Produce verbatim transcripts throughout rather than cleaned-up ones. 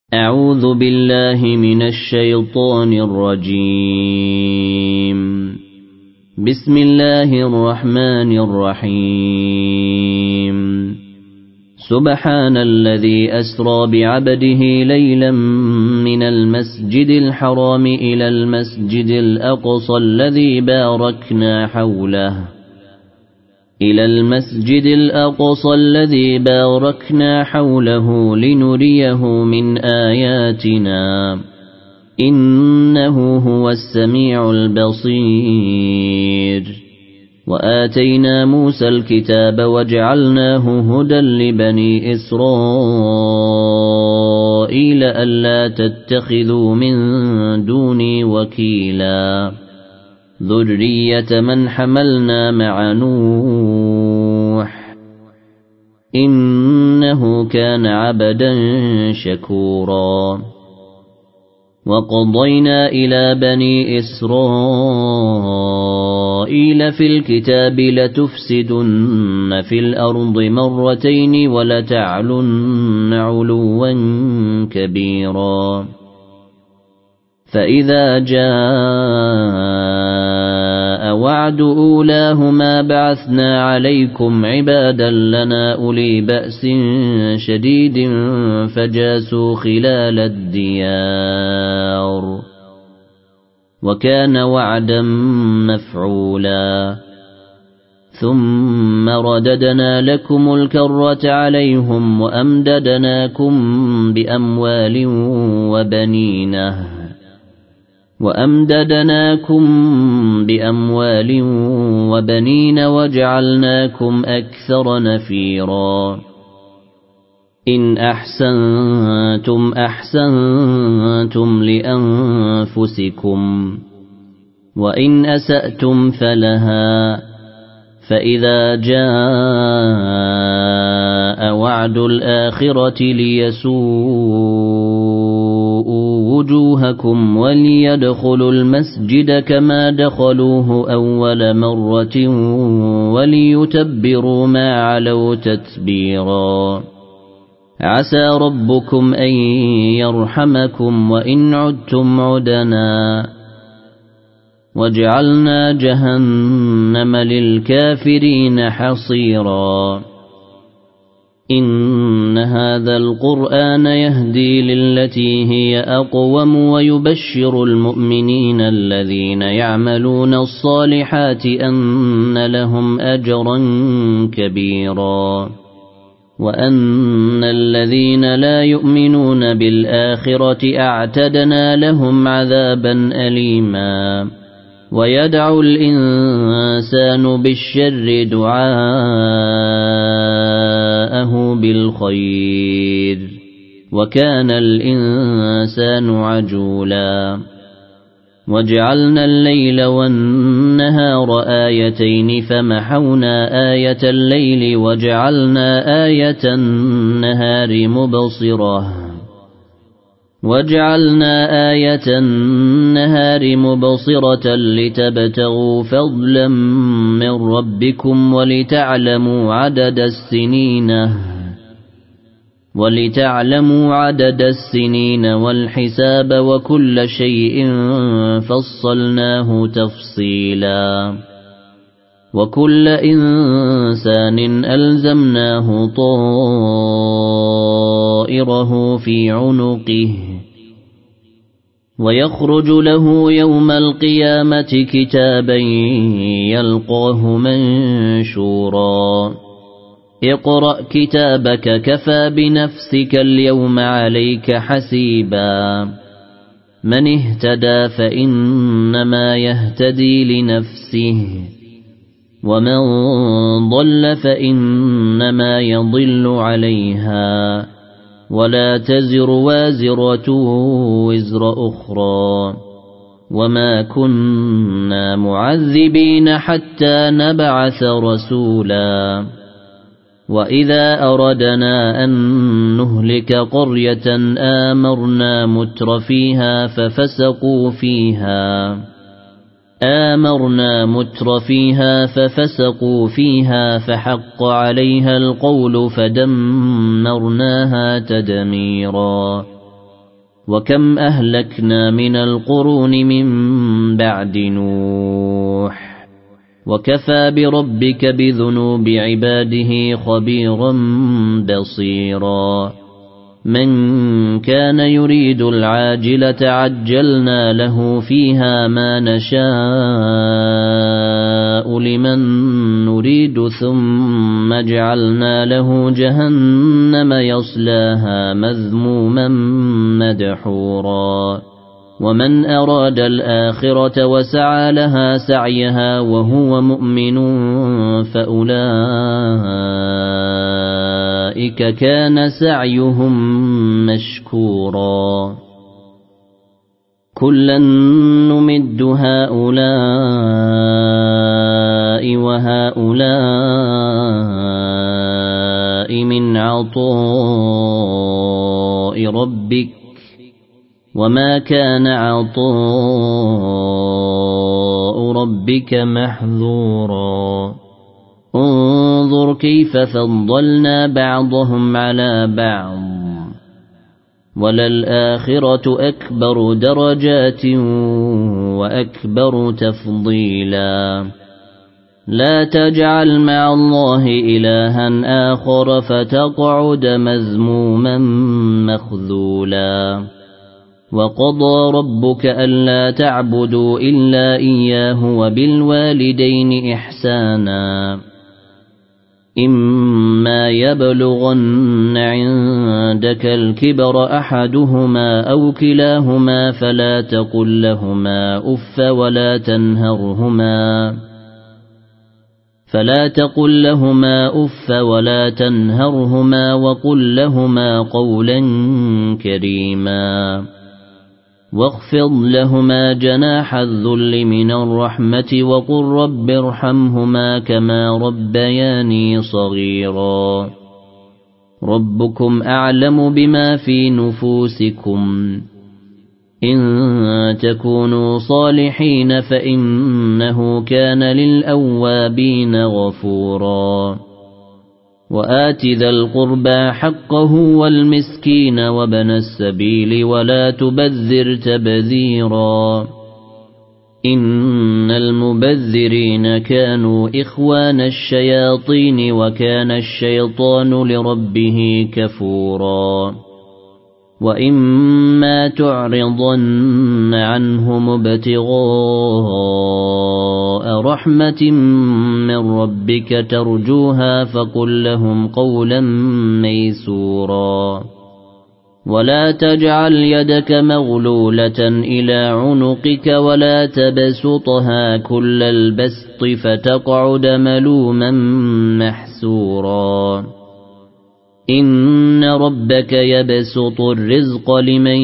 أعوذ بالله من الشيطان الرجيم. بسم الله الرحمن الرحيم. سبحان الذي أسرى بعبده ليلا من المسجد الحرام إلى المسجد الأقصى الذي باركنا حوله إلى المسجد الأقصى الذي باركنا حوله لنريه من آياتنا إنه هو السميع البصير. وآتينا موسى الكتاب وجعلناه هدى لبني إسرائيل ألا تتخذوا من دوني وكيلا ذرية من حملنا مع نوح إنه كان عبدا شكورا. وقضينا إلى بني إسرائيل في الكتاب لتفسدن في الأرض مرتين ولتعلن علوا كبيرا. فإذا جاء وعد أولاهما بعثنا عليكم عبادا لنا أولي بأس شديد فجاسوا خلال الديار وكان وعدا مفعولا. ثم رددنا لكم الكرة عليهم وأمددناكم بأموال وبنينه وأمددناكم بأموال وبنين وجعلناكم أكثر نفيرا. إن أحسنتم أحسنتم لأنفسكم وإن أسأتم فلها. فإذا جاء وعد الآخرة ليسوءوا وجوهكم وليدخلوا المسجد كما دخلوه أول مرة وليتبروا ما علوا تتبيرا. عسى ربكم أن يرحمكم وإن عدتم عدنا وجعلنا جهنم للكافرين حصيرا. إن هذا القرآن يهدي للتي هي أقوم ويبشر المؤمنين الذين يعملون الصالحات أن لهم أجرا كبيرا وأن الذين لا يؤمنون بالآخرة أعتدنا لهم عذابا أليما. ويدعو الإنسان بالشر دعاءه بالخير وكان الإنسان عجولا. وجعلنا الليل والنهار آيتين فمحونا آية الليل وجعلنا آية النهار مبصرة وجعلنا آية النهار مبصرة لتبتغوا فضلا من ربكم ولتعلموا عدد السنين ولتعلموا عدد السنين والحساب وكل شيء فصلناه تفصيلا. وكل إنسان ألزمناه طائره في عنقه ويخرج له يوم القيامة كتابا يلقاه منشورا. اقرأ كتابك كفى بنفسك اليوم عليك حسيبا. من اهتدى فإنما يهتدي لنفسه ومن ضل فإنما يضل عليها ولا تزر وازرة وزر أخرى وما كنا معذبين حتى نبعث رسولا. وإذا أردنا أن نهلك قرية آمرنا مترفيها ففسقوا فيها آمرنا مترفيها ففسقوا فيها فحق عليها القول فدمرناها تدميرا. وكم أهلكنا من القرون من بعد نوح وكفى بربك بذنوب عباده خبيرا بصيرا من كان يريد العاجلة عجلنا له فيها ما نشاء لمن نريد ثم جعلنا له جهنم يصلاها مذموما مدحورا ومن أراد الآخرة وسعى لها سعيها وهو مؤمن فأولئك كان سعيهم مشكورا كلا نمد هؤلاء وهؤلاء من عطاء ربك وما كان عطاء ربك محظورا انظر كيف فضلنا بعضهم على بعض وللآخرة أكبر درجات وأكبر تفضيلا لا تجعل مع الله إلها آخر فتقعد مذموما مخذولا وقضى ربك ألا تعبدوا إلا إياه وبالوالدين إحسانا إما يبلغن عندك الكبر أحدهما أو كلاهما فلا تقل لهما أف ولا تنهرهما فلا تقل لهما أف ولا تنهرهما وقل لهما قولا كريما واخفض لهما جناح الذل من الرحمة وقل رب ارحمهما كما ربياني صغيرا ربكم أعلم بما في نفوسكم إن تكونوا صالحين فإنه كان للأوابين غفورا وآت ذا القربى حقه والمسكين وابن السبيل ولا تبذر تبذيرا إن المبذرين كانوا إخوان الشياطين وكان الشيطان لربه كفورا وإما تعرضن عنهم ابتغاء رحمة من ربك ترجوها فقل لهم قولا ميسورا ولا تجعل يدك مغلولة إلى عنقك ولا تبسطها كل البسط فتقعد ملوما محسورا إن ربك يبسط الرزق لمن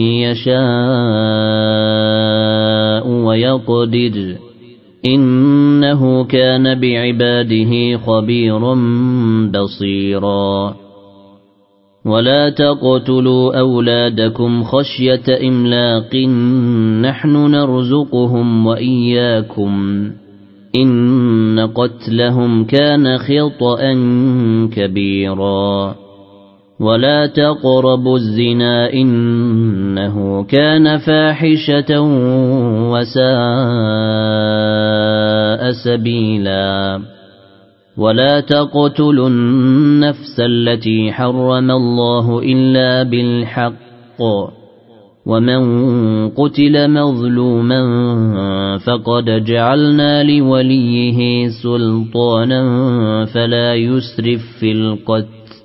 يشاء ويقدر إنه كان بعباده خبيرا بصيرا ولا تقتلوا أولادكم خشية إملاق نحن نرزقهم وإياكم إن قتلهم كان خطأ كبيرا ولا تقربوا الزنا إنه كان فاحشة وساء سبيلا ولا تقتلوا النفس التي حرم الله إلا بالحق ومن قتل مظلوما فقد جعلنا لوليه سلطانا فلا يسرف في القتل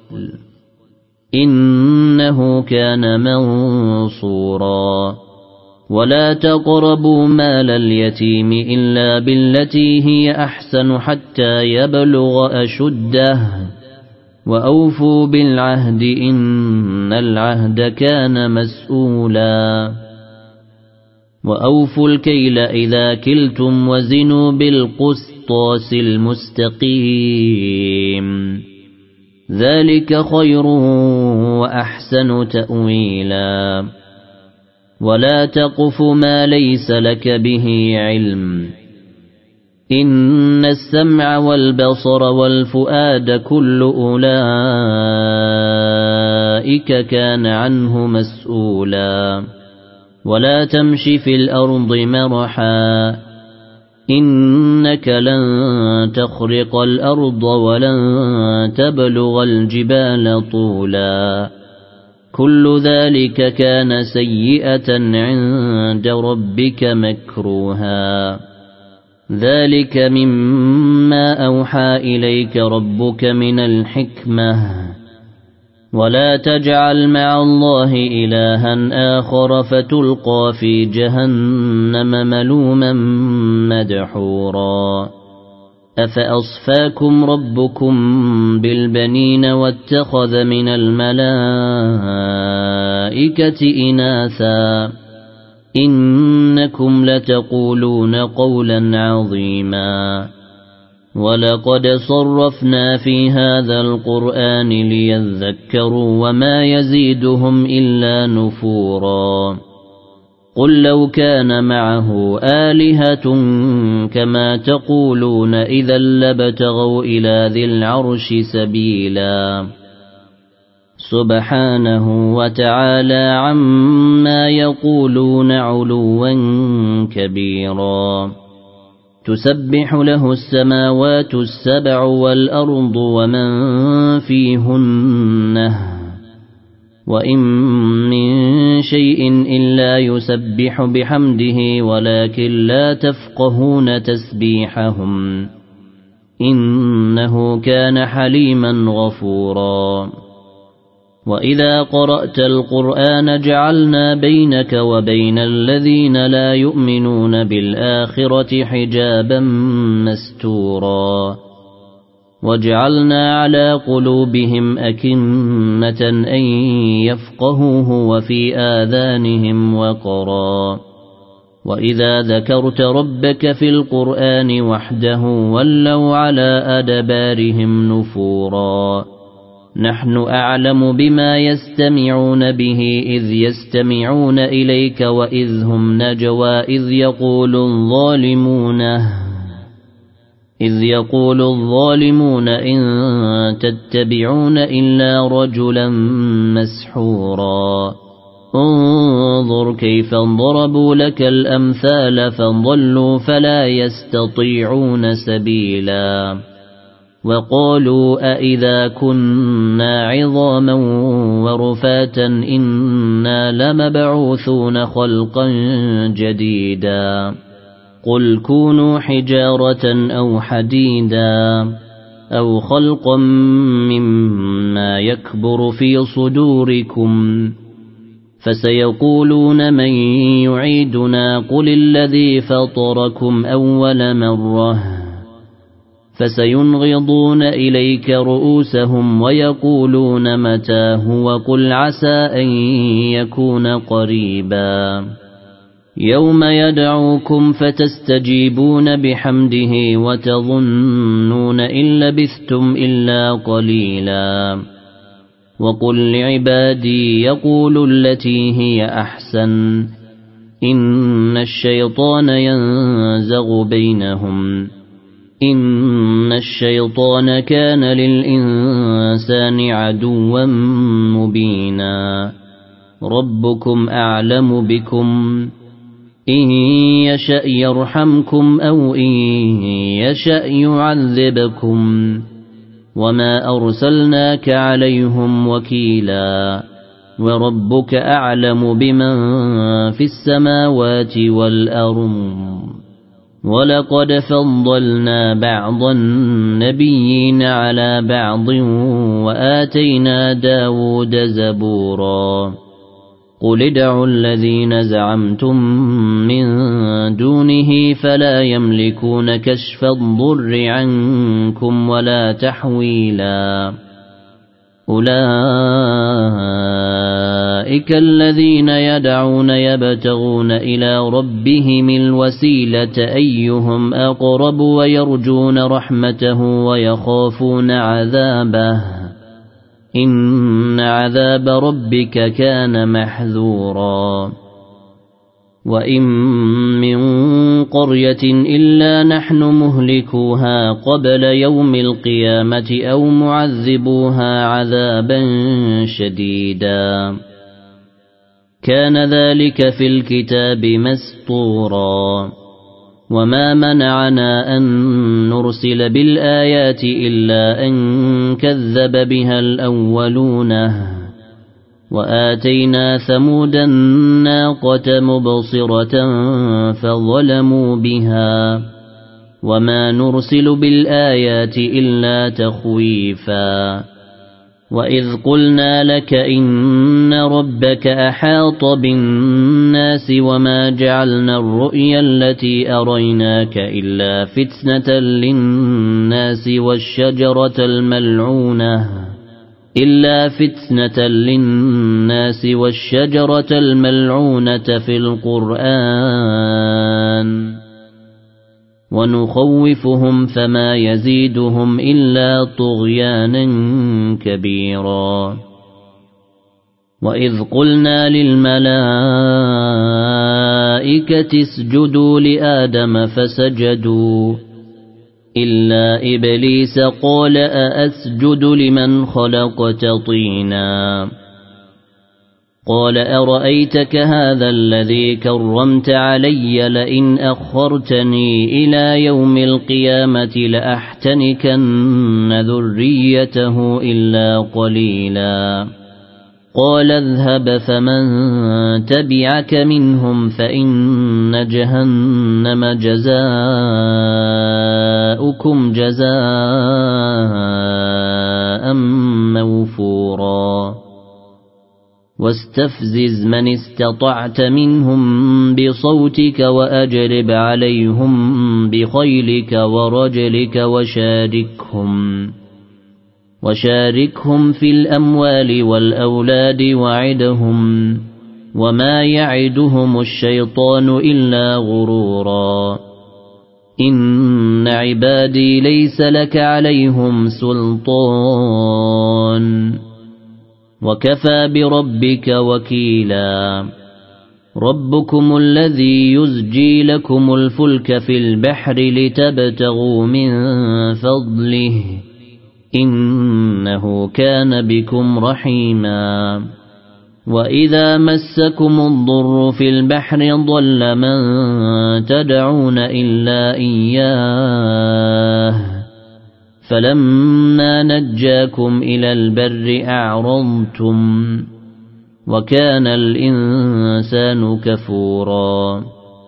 إنه كان منصورا ولا تقربوا مال اليتيم إلا بالتي هي أحسن حتى يبلغ أشده وأوفوا بالعهد إن العهد كان مسؤولا وأوفوا الكيل إذا كلتم وزنوا بالقسطاس المستقيم ذلك خير وأحسن تأويلا ولا تقف ما ليس لك به علم إن السمع والبصر والفؤاد كل أولئك أولئك كان عنه مسؤولا ولا تمش في الأرض مرحا إنك لن تخرق الأرض ولن تبلغ الجبال طولا كل ذلك كان سيئة عند ربك مكروها ذلك مما أوحى إليك ربك من الحكمة ولا تجعل مع الله إلها آخر فتلقى في جهنم ملوما مدحورا أفأصفاكم ربكم بالبنين واتخذ من الملائكة إناثا إنكم لتقولون قولا عظيما ولقد صرفنا في هذا القرآن ليذكروا وما يزيدهم إلا نفورا قل لو كان معه آلهة كما تقولون إذا لابتغوا إلى ذي العرش سبيلا سبحانه وتعالى عما يقولون علوا كبيرا تسبح له السماوات السبع والأرض ومن فيهن وإن من شيء إلا يسبح بحمده ولكن لا تفقهون تسبيحهم إنه كان حليما غفورا وإذا قرأت القرآن جعلنا بينك وبين الذين لا يؤمنون بالآخرة حجابا مستورا وجعلنا على قلوبهم أكنة أن يفقهوه وفي آذانهم وقرا وإذا ذكرت ربك في القرآن وحده ولوا على أدبارهم نفورا نحن أعلم بما يستمعون به إذ يستمعون إليك وإذ هم نجوى إذ يقول الظالمون إذ يقول الظالمون إن تتبعون إلا رجلا مسحورا انظر كيف ضربوا لك الأمثال فضلوا فلا يستطيعون سبيلا وقالوا أإذا كنا عظاما ورفاتا إنا لمبعوثون خلقا جديدا قل كونوا حجارة أو حديدا أو خلقا مما يكبر في صدوركم فسيقولون من يعيدنا قل الذي فطركم أول مرة فسينغضون إليك رؤوسهم ويقولون متى هو قل عسى أن يكون قريبا يوم يدعوكم فتستجيبون بحمده وتظنون إن لبثتم إلا قليلا وقل لعبادي يقولوا التي هي أحسن إن الشيطان ينزغ بينهم إن الشيطان كان للإنسان عدوا مبينا ربكم أعلم بكم إن يشأ يرحمكم أو إن يشأ يعذبكم وما أرسلناك عليهم وكيلا وربك أعلم بمن في السماوات والأرض ولقد فضلنا بعض النبيين على بعض وآتينا داود زبورا قل ادعوا الذين زعمتم من دونه فلا يملكون كشف الضر عنكم ولا تحويلا أولئك الذين يدعون يبتغون إلى ربهم الوسيلة أيهم أقرب ويرجون رحمته ويخافون عذابه إن عذاب ربك كان محذورا وإن من قرية إلا نحن مهلكوها قبل يوم القيامة أو معذبوها عذابا شديدا كان ذلك في الكتاب مسطورا وما منعنا أن نرسل بالآيات إلا أن كذب بها الأولون وآتينا ثمود الناقة مبصرة فظلموا بها وما نرسل بالآيات إلا تخويفا وإذ قلنا لك إن ربك أحاط بالناس وما جعلنا الرؤيا التي أريناك إلا فتنة للناس والشجرة الملعونة إلا فتنة للناس والشجرة الملعونة في القرآن ونخوفهم فما يزيدهم إلا طغيانا كبيرا وإذ قلنا للملائكة اسجدوا لآدم فسجدوا إلا إبليس قال أأسجد لمن خلقت طينا قال أرأيتك هذا الذي كرمت علي لئن أخرتني إلى يوم القيامة لأحتنكن ذريته إلا قليلا قال اذهب فمن تبعك منهم فإن جهنم جزاؤكم جزاء موفورا واستفزز من استطعت منهم بصوتك وأجلب عليهم بخيلك ورجلك وشاركهم وشاركهم في الأموال والأولاد وعدهم وما يعدهم الشيطان إلا غرورا إن عبادي ليس لك عليهم سلطان وكفى بربك وكيلا ربكم الذي يزجي لكم الفلك في البحر لتبتغوا من فضله إنه كان بكم رحيما وإذا مسكم الضر في البحر ضل من تدعون إلا إياه فلما نجاكم إلى البر أعرضتم وكان الإنسان كفورا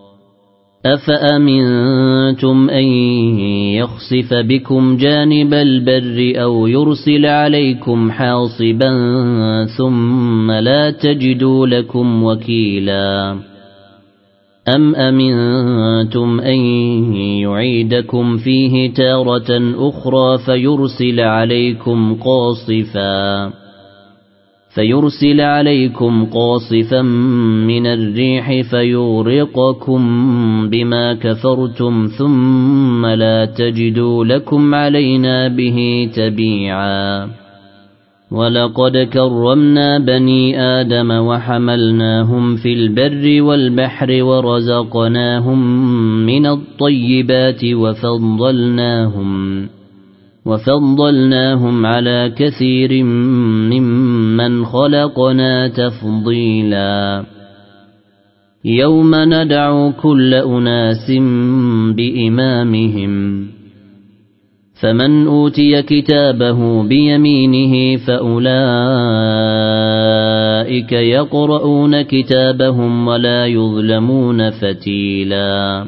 أفأمنتم أن يخسف بكم جانب البر أو يرسل عليكم حاصبا ثم لا تجدوا لكم وكيلا أم أمنتم أن يعيدكم فيه تارة أخرى فيرسل عليكم قاصفا فيرسل عليكم قاصفا من الريح فيغرقكم بما كفرتم ثم لا تجدوا لكم علينا به تبيعا ولقد كرمنا بني آدم وحملناهم في البر والبحر ورزقناهم من الطيبات وفضلناهم وفضلناهم على كثير ممن خلقنا تفضيلا يوم ندعو كل أناس بإمامهم فمن أوتي كتابه بيمينه فأولئك يقرؤون كتابهم ولا يظلمون فتيلا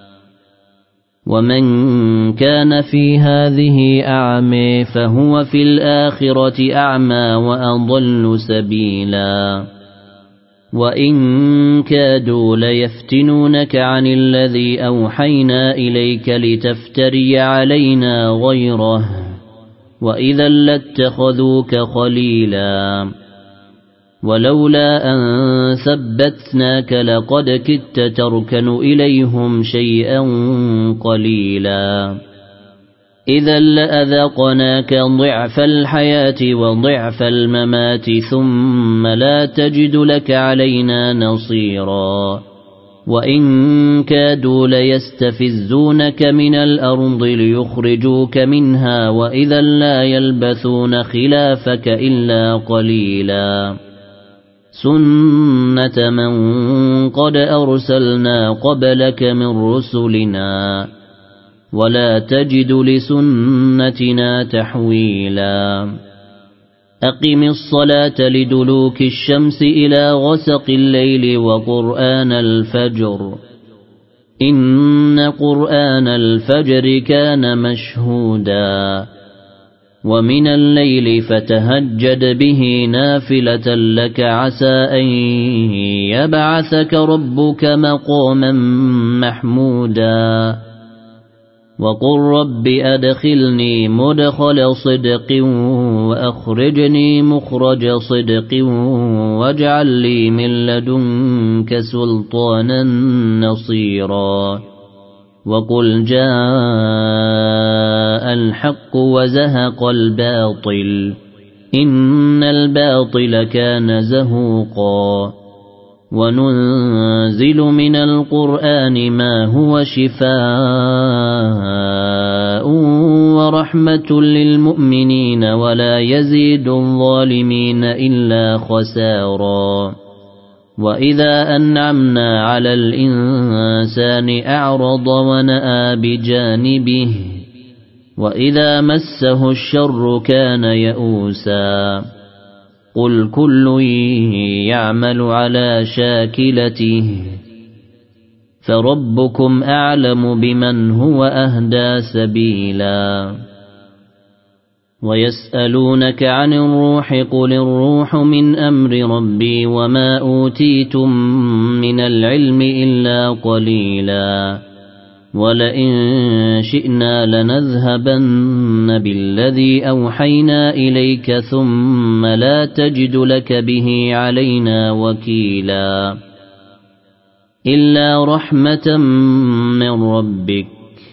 ومن كان في هذه أعمى فهو في الآخرة أعمى وأضل سبيلا وإن كادوا ليفتنونك عن الذي أوحينا إليك لتفتري علينا غيره وإذا لاتخذوك خليلا ولولا أن ثبتناك لقد كدت تركن إليهم شيئا قليلا إذا لأذقناك ضعف الحياة وضعف الممات ثم لا تجد لك علينا نصيرا وإن كادوا ليستفزونك من الأرض ليخرجوك منها وإذا لا يلبثون خلافك إلا قليلا سنة من قد أرسلنا قبلك من رسلنا ولا تجد لسنتنا تحويلا أقم الصلاة لدلوك الشمس إلى غسق الليل وقرآن الفجر إن قرآن الفجر كان مشهودا ومن الليل فتهجد به نافلة لك عسى أن يبعثك ربك مقاما محمودا وقل رب أدخلني مدخل صدق وأخرجني مخرج صدق واجعل لي من لدنك سلطانا نصيرا وقل جاء الحق وزهق الباطل إن الباطل كان زهوقا وننزل من القرآن ما هو شفاء ورحمة للمؤمنين ولا يزيد الظالمين إلا خسارا وإذا أنعمنا على الإنسان أعرض ونأى بجانبه وإذا مسه الشر كان يئوسا قل كل يعمل على شاكلته فربكم أعلم بمن هو أهدى سبيلا ويسألونك عن الروح قل الروح من أمر ربي وما أوتيتم من العلم إلا قليلا ولئن شئنا لنذهبن بالذي أوحينا إليك ثم لا تجد لك به علينا وكيلا إلا رحمة من ربك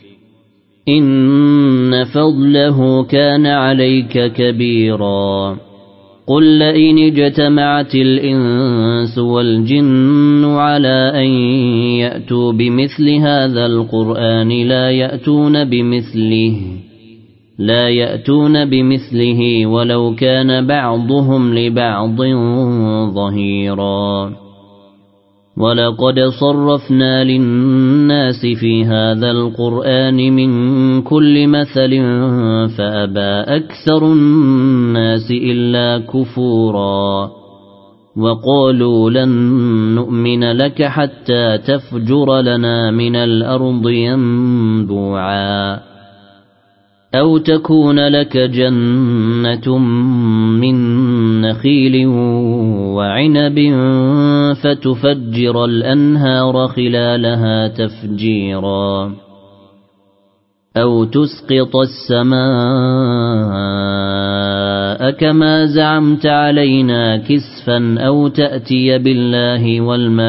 إن فضله كان عليك كبيرا قل لئن اجتمعت الإنس والجن على أن يأتوا بمثل هذا القرآن لا يأتون بمثله لا يأتون بمثله ولو كان بعضهم لبعض ظهيرا ولقد صرفنا للناس في هذا القرآن من كل مثل فأبى أكثر الناس إلا كفورا وقالوا لن نؤمن لك حتى تفجر لنا من الأرض ينبوعا أو تكون لك جنة من نخيل وعنب فتفجر الأنهار خلالها تفجيرا أو تسقط السماء كما زعمت علينا كسفا أو تأتي بالله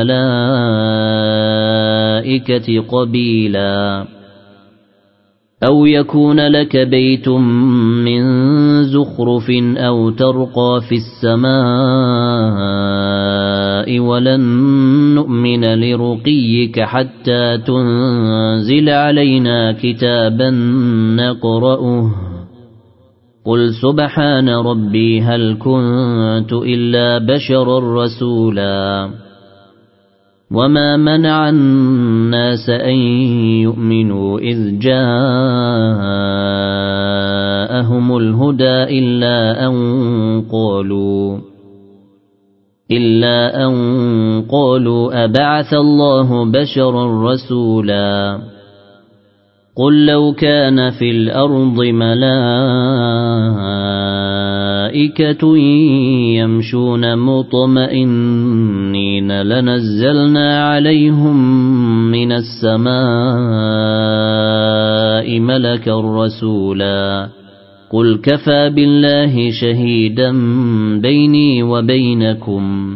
والملائكة قبيلا أو يكون لك بيت من زخرف أو ترقى في السماء ولن نؤمن لرقيك حتى تنزل علينا كتابا نقرأه قل سبحان ربي هل كنت إلا بشرا رسولا وما منع الناس أن يؤمنوا إذ جاءهم الهدى إلا أن قالوا إلا أن قالوا أبعث الله بشرا رسولا قل لو كان في الأرض ملائكة يمشون مطمئنين لنزلنا عليهم من السماء ملكا رسولا قل كفى بالله شهيدا بيني وبينكم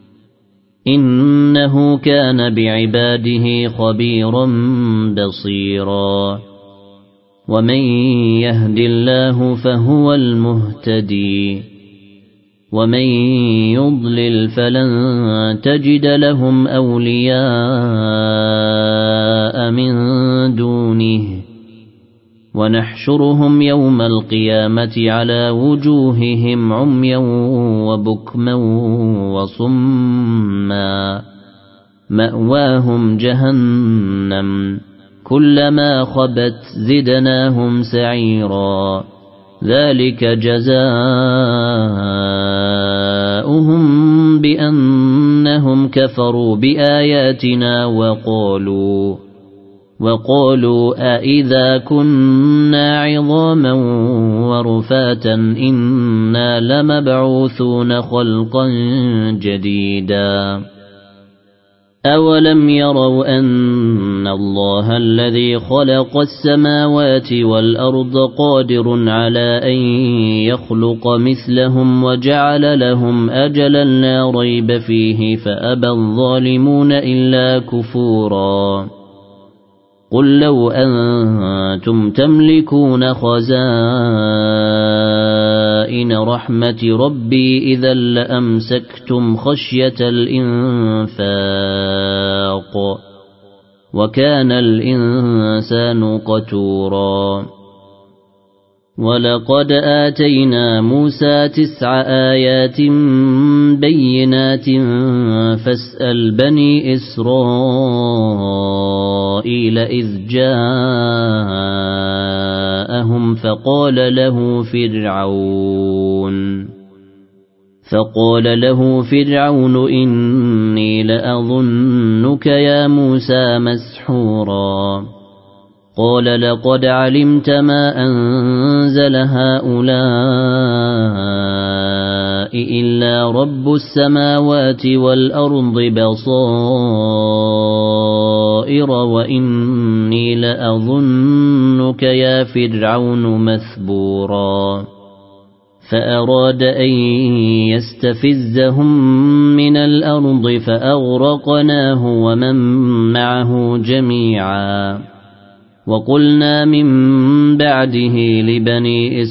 إنه كان بعباده خبيرا بصيرا ومن يهد الله فهو المهتدي ومن يضلل فلن تجد لهم أولياء من دونه ونحشرهم يوم القيامة على وجوههم عميا وبكما وصما مأواهم جهنم كلما خبت زدناهم سعيرا ذلك جزاؤهم بأنهم كفروا بآياتنا وقالوا وقالوا أإذا كنا عظاما ورفاتا إنا لمبعوثون خلقا جديدا أولم يروا أن الله الذي خلق السماوات والأرض قادر على أن يخلق مثلهم وجعل لهم أجلا لا ريب فيه فأبى الظالمون إلا كفورا قل لو أنتم تملكون خزائن رحمة ربي إذا لأمسكتم خشية الإنفاق وكان الإنسان قتورا ولقد آتينا موسى تسع آيات بينات فاسأل بني إسرائيل إذ جاءهم فقال له فرعون فقال له فرعون إني لأظنك يا موسى مسحورا قال لقد علمت ما أنزل هؤلاء إلا رب السماوات والأرض بصائر وإني لأظنك يا فرعون مثبورا فأراد أن يستفزهم من الأرض فأغرقناه ومن معه جميعا وقلنا من بعده لبني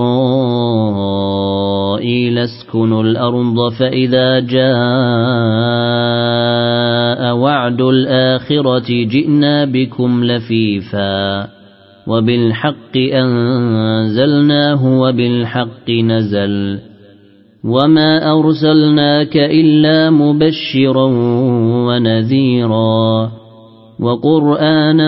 إسرائيل اسكنوا الأرض فإذا جاء وعد الآخرة جئنا بكم لفيفا وبالحق أنزلناه وبالحق نزل وما أرسلناك إلا مبشرا ونذيرا وقرآنا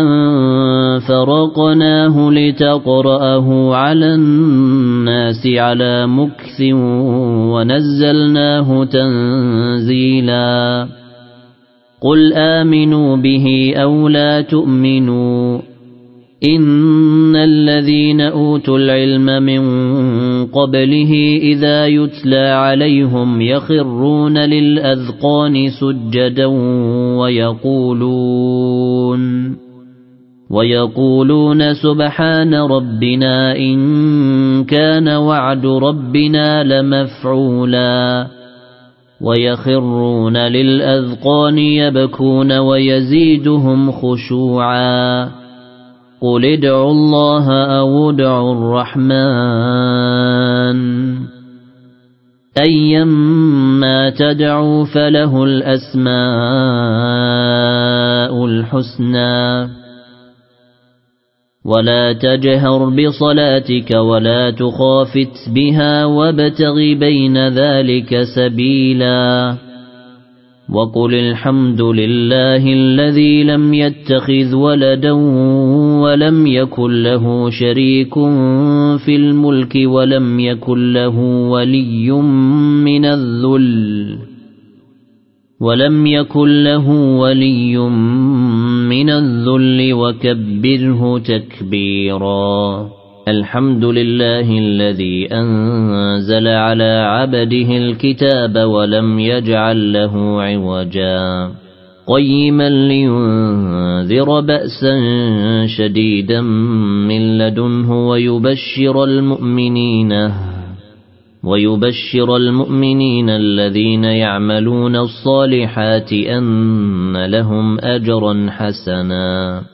فرقناه لتقرأه على الناس على مكث ونزلناه تنزيلا قل آمنوا به أو لا تؤمنوا إن الذين أوتوا العلم من قبله إذا يتلى عليهم يخرون للأذقان سجدا ويقولون ويقولون سبحان ربنا إن كان وعد ربنا لمفعولا ويخرون للأذقان يبكون ويزيدهم خشوعا قل ادعوا الله أو ادعوا الرحمن أيما تدعوا فله الأسماء الحسنى ولا تجهر بصلاتك ولا تخافت بها وابتغ بين ذلك سبيلا وقل الحمد لله الذي لم يتخذ ولدا ولم يكن له شريك في الملك ولم يكن له ولي من الذل ولم يكن له ولي من الذل وكبره تكبيرا الحمد لله الذي أنزل على عبده الكتاب ولم يجعل له عوجا قيما لينذر بأسا شديدا من لدنه ويبشر المؤمنين ويبشر المؤمنين الذين يعملون الصالحات أن لهم أجرا حسنا